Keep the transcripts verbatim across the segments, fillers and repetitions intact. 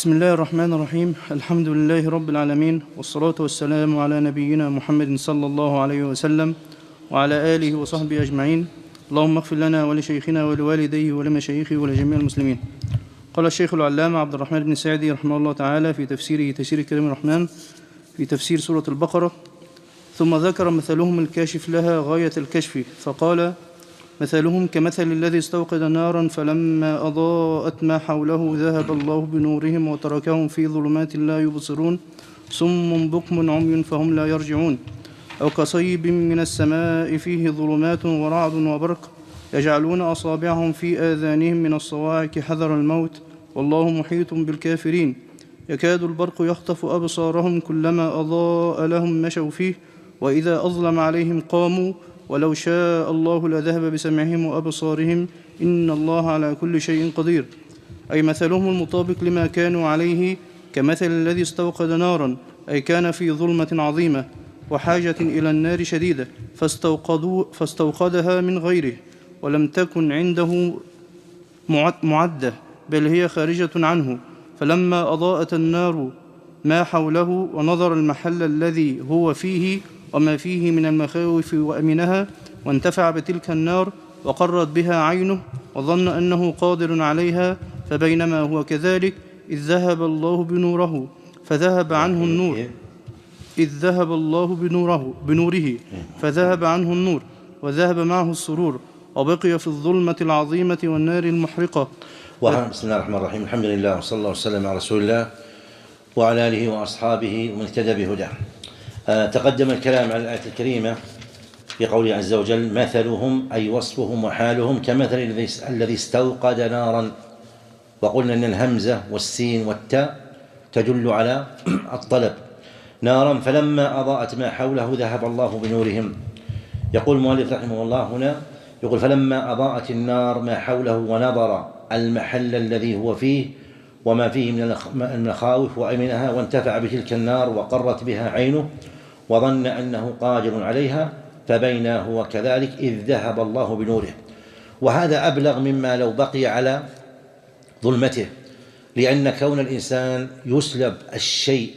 بسم الله الرحمن الرحيم. الحمد لله رب العالمين، والصلاة والسلام على نبينا محمد صلى الله عليه وسلم وعلى آله وصحبه أجمعين. اللهم اغفر لنا ولشيخنا ولوالديه ولمشايخه ولجميع المسلمين. قال الشيخ العلامة عبد الرحمن بن سعدي رحمه الله تعالى في تفسيره تيسير كريم الرحمن في تفسير سورة البقرة: ثم ذكر مثلهم الكاشف لها غاية الكشف، فقال: مثلهم كمثل الذي استوقد نارا فلما أضاءت ما حوله ذهب الله بنورهم وتركهم في ظلمات لا يبصرون صم بكم عمي فهم لا يرجعون. أو كصيب من السماء فيه ظلمات ورعد وبرق يجعلون أصابعهم في آذانهم من الصواعق حذر الموت والله محيط بالكافرين. يكاد البرق يخطف أبصارهم كلما أضاء لهم مشوا فيه وإذا أظلم عليهم قاموا ولو شاء الله لذهب بسمعهم وأبصارهم إن الله على كل شيء قدير. أي مثلهم المطابق لما كانوا عليه كمثل الذي استوقد نارا، أي كان في ظلمة عظيمة وحاجة إلى النار شديدة فاستوقدوا فاستوقدها من غيره ولم تكن عنده معدة بل هي خارجة عنه، فلما أضاءت النار ما حوله ونظر المحل الذي هو فيه وما فيه من المخاوف وأمنها وانتفع بتلك النار وقرت بها عينه وظن أنه قادر عليها، فبينما هو كذلك إذ ذهب الله بنوره فذهب عنه النور إذ ذهب الله بنوره بنوره فذهب عنه النور وذهب معه السرور وبقي في الظلمة العظيمة والنار المحرقة. بسم الله الرحمن الرحيم. الحمد لله وصلى الله وسلم على رسول الله وعلى آله وأصحابه ومن اهتدى بهداه. آه تقدم الكلام على الآية الكريمة في قوله عز وجل: مثلهم أي وصفهم وحالهم كمثل الذي استوقد نارا، وقلنا أن الهمزة والسين والتاء تدل على الطلب. نارا فلما أضاءت ما حوله ذهب الله بنورهم. يقول المؤلف رحمه الله هنا، يقول: فلما أضاءت النار ما حوله ونظر المحل الذي هو فيه وما فيه من المخاوف وأمنها وانتفع بتلك النار وقرت بها عينه وظن أنه قادر عليها، فبينا هو كذلك إذ ذهب الله بنوره. وهذا أبلغ مما لو بقي على ظلمته، لأن كون الإنسان يسلب الشيء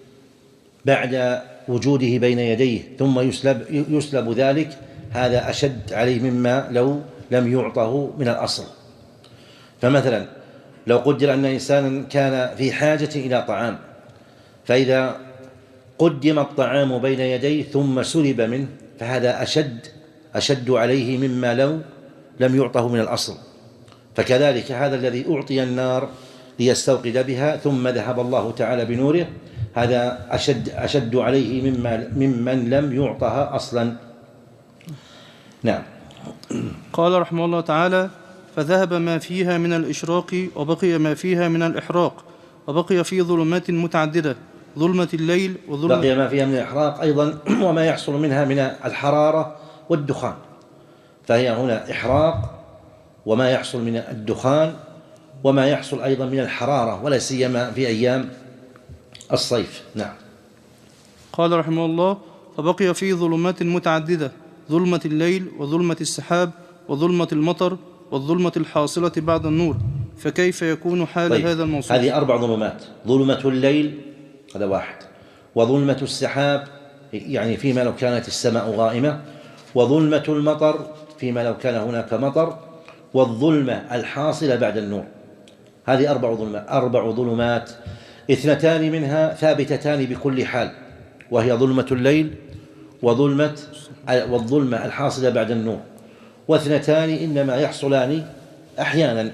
بعد وجوده بين يديه ثم يسلب, يسلب ذلك، هذا أشد عليه مما لو لم يعطه من الأصل. فمثلا لو قدر أن إنسانا كان في حاجة إلى طعام، فإذا قدم الطعام بين يديه ثم سلب منه فهذا أشد أشد عليه مما لو لم يعطه من الأصل. فكذلك هذا الذي أعطي النار ليستوقد بها ثم ذهب الله تعالى بنوره، هذا أشد أشد عليه مما ممن لم يعطها أصلا. نعم. قال رحمه الله تعالى: فذهب ما فيها من الإشراق وبقي ما فيها من الإحراق وبقي في ظلمات متعددة: ظلمة الليل وظلمة بقي ما فيها من الإحراق أيضا وما يحصل منها من الحرارة والدخان، فهي هنا إحراق وما يحصل من الدخان وما يحصل أيضا من الحرارة، ولا سيما في أيام الصيف. نعم. قال رحمه الله: فبقي في ظلمات متعددة: ظلمة الليل وظلمة السحاب وظلمة المطر والظلمة الحاصلة بعد النور. فكيف يكون حال طيب. هذا الموصوف؟ هذه أربع ظلمات: ظلمة الليل هذا واحد، وظلمة السحاب يعني فيما لو كانت السماء غائمة، وظلمة المطر فيما لو كان هناك مطر، والظلمة الحاصلة بعد النور. هذه أربع ظلمات أربع ظلمات اثنتان منها ثابتتان بكل حال، وهي ظلمة الليل وظلمة والظلمة الحاصلة بعد النور، واثنتان إنما يحصلان أحيانا.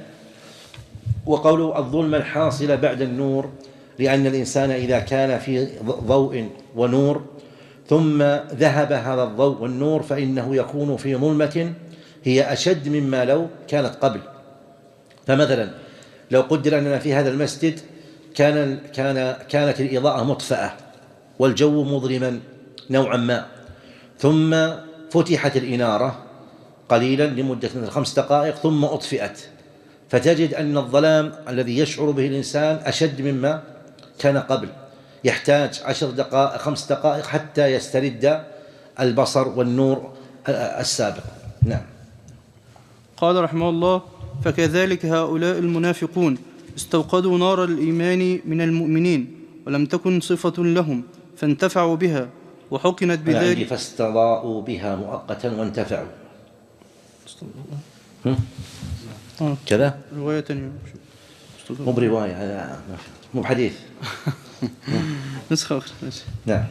وقوله الظلمة الحاصلة بعد النور لأن الإنسان إذا كان في ضوء ونور ثم ذهب هذا الضوء والنور فإنه يكون في ظلمة هي أشد مما لو كانت قبل. فمثلا لو قدر أننا في هذا المسجد كان كان كانت الإضاءة مطفأة والجو مظلما نوعا ما، ثم فتحت الإنارة قليلا لمدة من خمس دقائق ثم أطفئت، فتجد أن الظلام الذي يشعر به الإنسان أشد مما كان قبل، يحتاج عشر دقائق خمس دقائق حتى يسترد البصر والنور السابق. نعم. قال رحمه الله: فكذلك هؤلاء المنافقون استوقدوا نار الإيمان من المؤمنين ولم تكن صفة لهم فانتفعوا بها وحقنت بذلك. فاستضاءوا بها مؤقتا وانتفعوا. آه. كذا رواية تانية مو برواية، هذا مو بحديث. نسخة أخرى. نعم.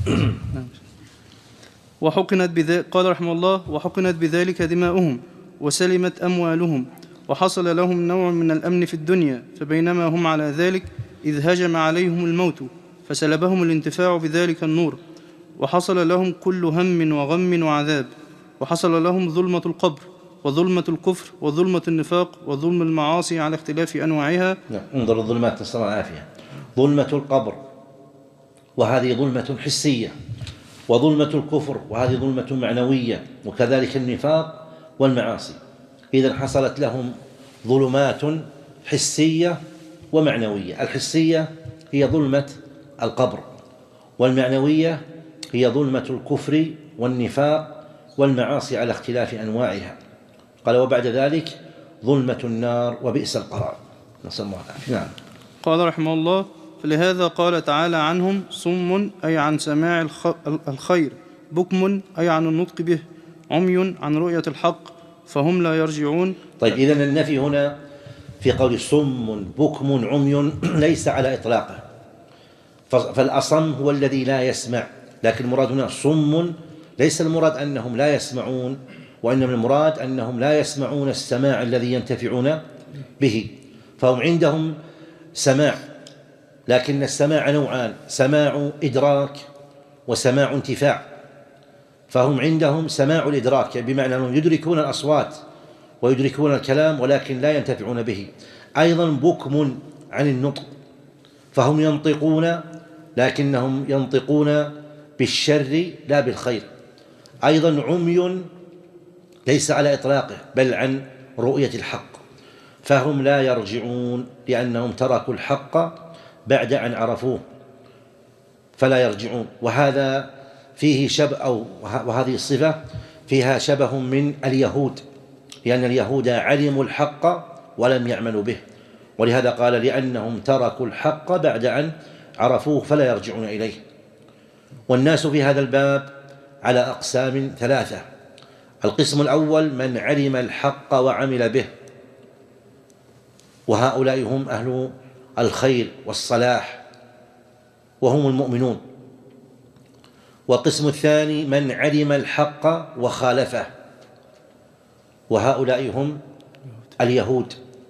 وحقنت بذلك، قال رحمه الله: وحقنت بذلك دماؤهم وسلمت أموالهم وحصل لهم نوع من الأمن في الدنيا، فبينما هم على ذلك إذ هجم عليهم الموت فسلبهم الانتفاع بذلك النور، وحصل لهم كل هم وغم وعذاب، وحصل لهم ظلمة القبر وظلمة الكفر وظلمة النفاق وظلم المعاصي على اختلاف أنواعها. نعم. انظر الظلمات، نسأل الله العافية. ظلمة القبر وهذه ظلمة حسية، وظلمة الكفر وهذه ظلمة معنوية، وكذلك النفاق والمعاصي. إذن حصلت لهم ظلمات حسية ومعنوية. الحسية هي ظلمة القبر، والمعنوية هي ظلمة الكفر والنفاق والمعاصي على اختلاف أنواعها. قال: وبعد ذلك ظلمة النار وبئس القرار. نسأل الله العافية. نعم. قال رحمه الله: فلهذا قال تعالى عنهم: صم أي عن سماع الخير، بكم أي عن النطق به، عمي عن رؤية الحق فهم لا يرجعون. طيب، إذن النفي هنا في قول صم بكم عمي ليس على إطلاقه، فالأصم هو الذي لا يسمع، لكن المراد هنا صم ليس المراد أنهم لا يسمعون، وإنما المراد أنهم لا يسمعون السماع الذي ينتفعون به. فهم عندهم سماع، لكن السماع نوعان: سماع إدراك وسماع انتفاع. فهم عندهم سماع الإدراك بمعنى أنهم يدركون الأصوات ويدركون الكلام ولكن لا ينتفعون به. أيضا بكم عن النطق، فهم ينطقون لكنهم ينطقون بالشر لا بالخير. أيضا عمي ليس على إطلاقه بل عن رؤية الحق، فهم لا يرجعون لأنهم تركوا الحق بعد أن عرفوه فلا يرجعون. وهذا فيه شبه، أو وهذه الصفة فيها شبه من اليهود، لأن اليهود علموا الحق ولم يعملوا به، ولهذا قال: لأنهم تركوا الحق بعد أن عرفوه فلا يرجعون إليه. والناس في هذا الباب على أقسام ثلاثة: القسم الأول من علم الحق وعمل به، وهؤلاء هم أهل الخير والصلاح وهم المؤمنون. والقسم الثاني من علم الحق وخالفه، وهؤلاء هم اليهود.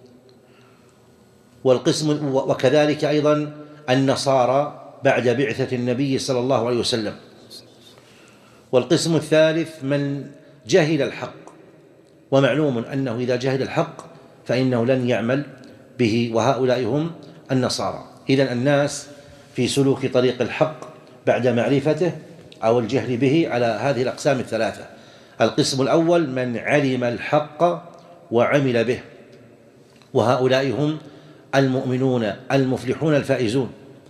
والقسم وكذلك أيضا النصارى بعد بعثة النبي صلى الله عليه وسلم. والقسم الثالث من جهل الحق، ومعلوم أنه إذا جهل الحق فإنه لن يعمل به، وهؤلاء هم النصارى. إذن الناس في سلوك طريق الحق بعد معرفته أو الجهل به على هذه الأقسام الثلاثة: القسم الأول من علم الحق وعمل به، وهؤلاء هم المؤمنون المفلحون الفائزون.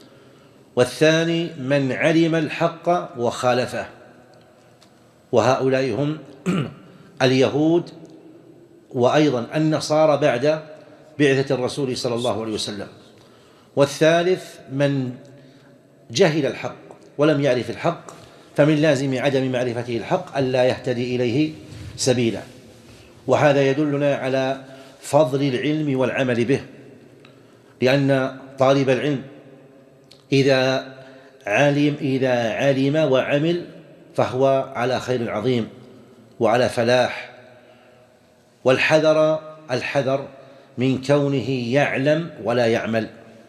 والثاني من علم الحق وخالفه، وهؤلاء هم اليهود وأيضا النصارى بعد بعثة الرسول صلى الله عليه وسلم. والثالث من جهل الحق ولم يعرف الحق، فمن لازم عدم معرفته الحق ألا يهتدي إليه سبيلا. وهذا يدلنا على فضل العلم والعمل به، لأن طالب العلم إذا علم إذا علم وعمل فهو على خير عظيم وعلى فلاح. والحذر الحذر من كونه يعلم ولا يعمل،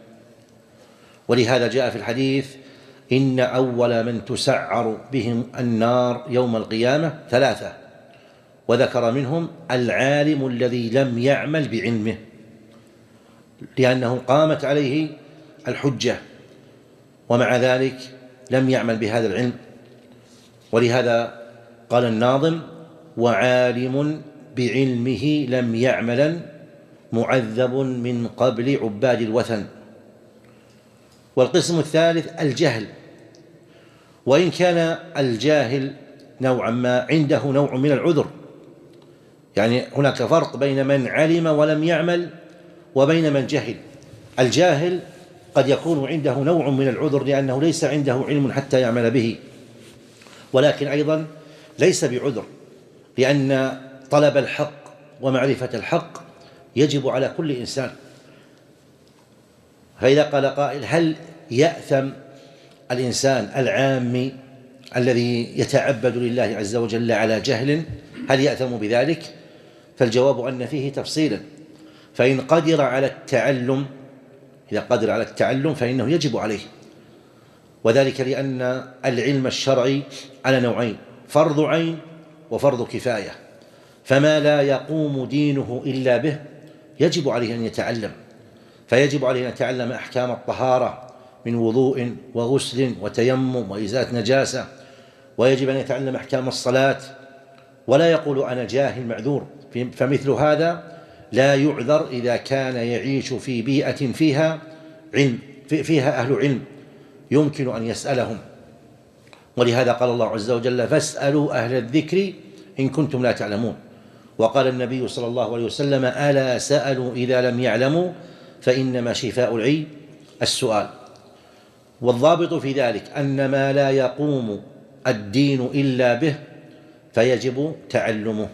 ولهذا جاء في الحديث: إن أول من تسعر بهم النار يوم القيامة ثلاثة، وذكر منهم العالم الذي لم يعمل بعلمه، لأنه قامت عليه الحجة ومع ذلك لم يعمل بهذا العلم. ولهذا قال الناظم: وعالم بعلمه لم يعملا معذب من قبل عباد الوثن. والقسم الثالث الجهل، وإن كان الجاهل نوعا ما عنده نوع من العذر، يعني هناك فرق بين من علم ولم يعمل وبين من جهل. الجاهل قد يكون عنده نوع من العذر لأنه ليس عنده علم حتى يعمل به، ولكن أيضا ليس بعذر، لأن طلب الحق ومعرفة الحق يجب على كل إنسان. فإذا قال قائل: هل يأثم الإنسان العامي الذي يتعبد لله عز وجل على جهل، هل يأثم بذلك؟ فالجواب أن فيه تفصيلا. فإن قدر على التعلم إذا قدر على التعلم فإنه يجب عليه، وذلك لأن العلم الشرعي على نوعين: فرض عين وفرض كفاية. فما لا يقوم دينه إلا به يجب عليه أن يتعلم، فيجب عليه أن يتعلم أحكام الطهارة من وضوء وغسل وتيمم وإزالة نجاسة، ويجب أن يتعلم أحكام الصلاة، ولا يقول أنا جاهل معذور. فمثل هذا لا يعذر إذا كان يعيش في بيئة فيها علم فيها أهل علم يمكن أن يسألهم، ولهذا قال الله عز وجل: فاسألوا أهل الذكر إن كنتم لا تعلمون. وقال النبي صلى الله عليه وسلم: ألا سألوا إذا لم يعلموا فإنما شفاء العي السؤال. والضابط في ذلك أن ما لا يقوم الدين إلا به فيجب تعلمه،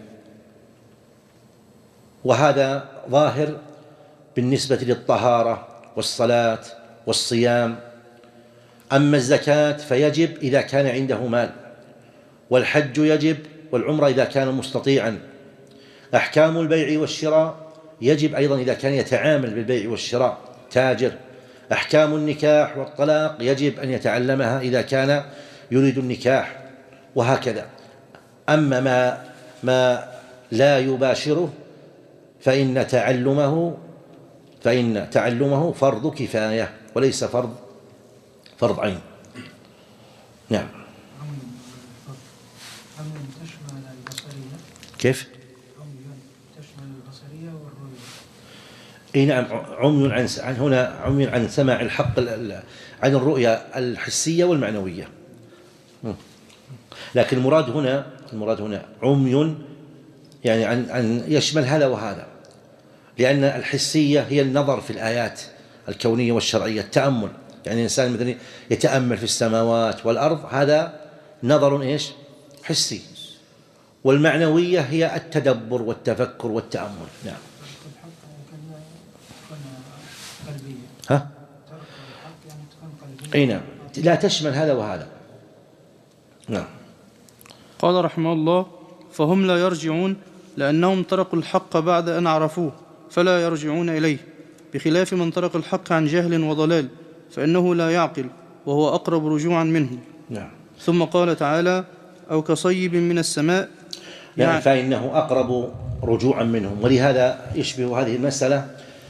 وهذا ظاهر بالنسبة للطهارة والصلاة والصيام. أما الزكاة فيجب إذا كان عنده مال، والحج يجب، والعمرة إذا كان مستطيعا. أحكام البيع والشراء يجب أيضا إذا كان يتعامل بالبيع والشراء تاجر. أحكام النكاح والطلاق يجب أن يتعلمها إذا كان يريد النكاح، وهكذا. أما ما, ما لا يباشره فإن تعلمه فإن تعلمه فرض كفاية وليس فرض فرض عين. نعم. كيف؟ تشمل البصرية والرؤية. اي نعم، عمي عن عن هنا عمي عن سماع الحق، عن الرؤية الحسية والمعنوية. لكن المراد هنا المراد هنا عمي يعني عن عن يشمل هذا وهذا، لأن الحسية هي النظر في الآيات الكونية والشرعية، التأمل. يعني الإنسان مثلا يتأمل في السماوات والأرض، هذا نظر إيش؟ حسي. والمعنوية هي التدبر والتفكر والتأمل. نعم. ها؟ أي نعم، لا تشمل هذا وهذا. نعم. قال رحمه الله: فهم لا يرجعون لأنهم تركوا الحق بعد أن عرفوه فلا يرجعون إليه، بخلاف من ترك الحق عن جهل وضلال فإنه لا يعقل وهو أقرب رجوعا منه. نعم. ثم قال تعالى: أو كصيب من السماء، يعني فإنه أقرب رجوعا منهم. ولهذا يشبه هذه المسألة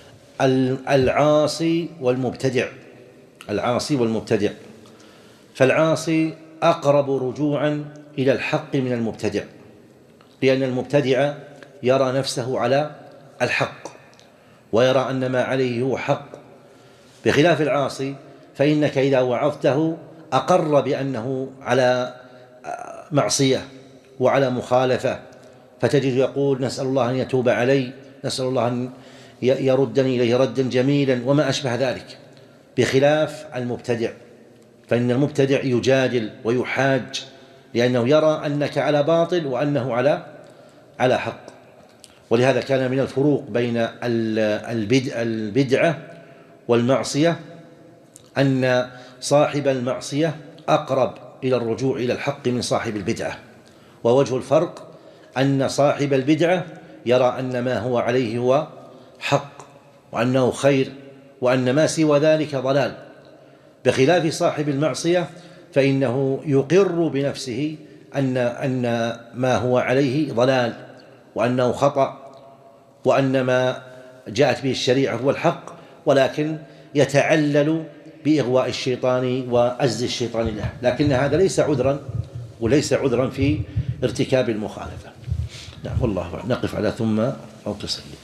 العاصي والمبتدع العاصي والمبتدع فالعاصي أقرب رجوعا إلى الحق من المبتدع، لأن المبتدع يرى نفسه على الحق ويرى أن ما عليه هو حق، بخلاف العاصي فإنك إذا وعظته أقر بأنه على معصية وعلى مخالفة، فتجد يقول: نسأل الله أن يتوب علي، نسأل الله أن يردني إليه ردا جميلا، وما أشبه ذلك، بخلاف المبتدع. فإن المبتدع يجادل ويحاج لأنه يرى أنك على باطل وأنه على على حق. ولهذا كان من الفروق بين البدعة والمعصية أن صاحب المعصية أقرب إلى الرجوع إلى الحق من صاحب البدعة. ووجه الفرق أن صاحب البدعة يرى أن ما هو عليه هو حق وأنه خير وأن ما سوى ذلك ضلال، بخلاف صاحب المعصية فإنه يقر بنفسه أن أن ما هو عليه ضلال وأنه خطأ وأن ما جاءت به الشريعة هو الحق، ولكن يتعلل بإغواء الشيطان وعز الشيطان له، لكن هذا ليس عذرا وليس عذرا في ارتكاب المخالفة. نعم، والله أعلم. نقف على ثم أو تصلي.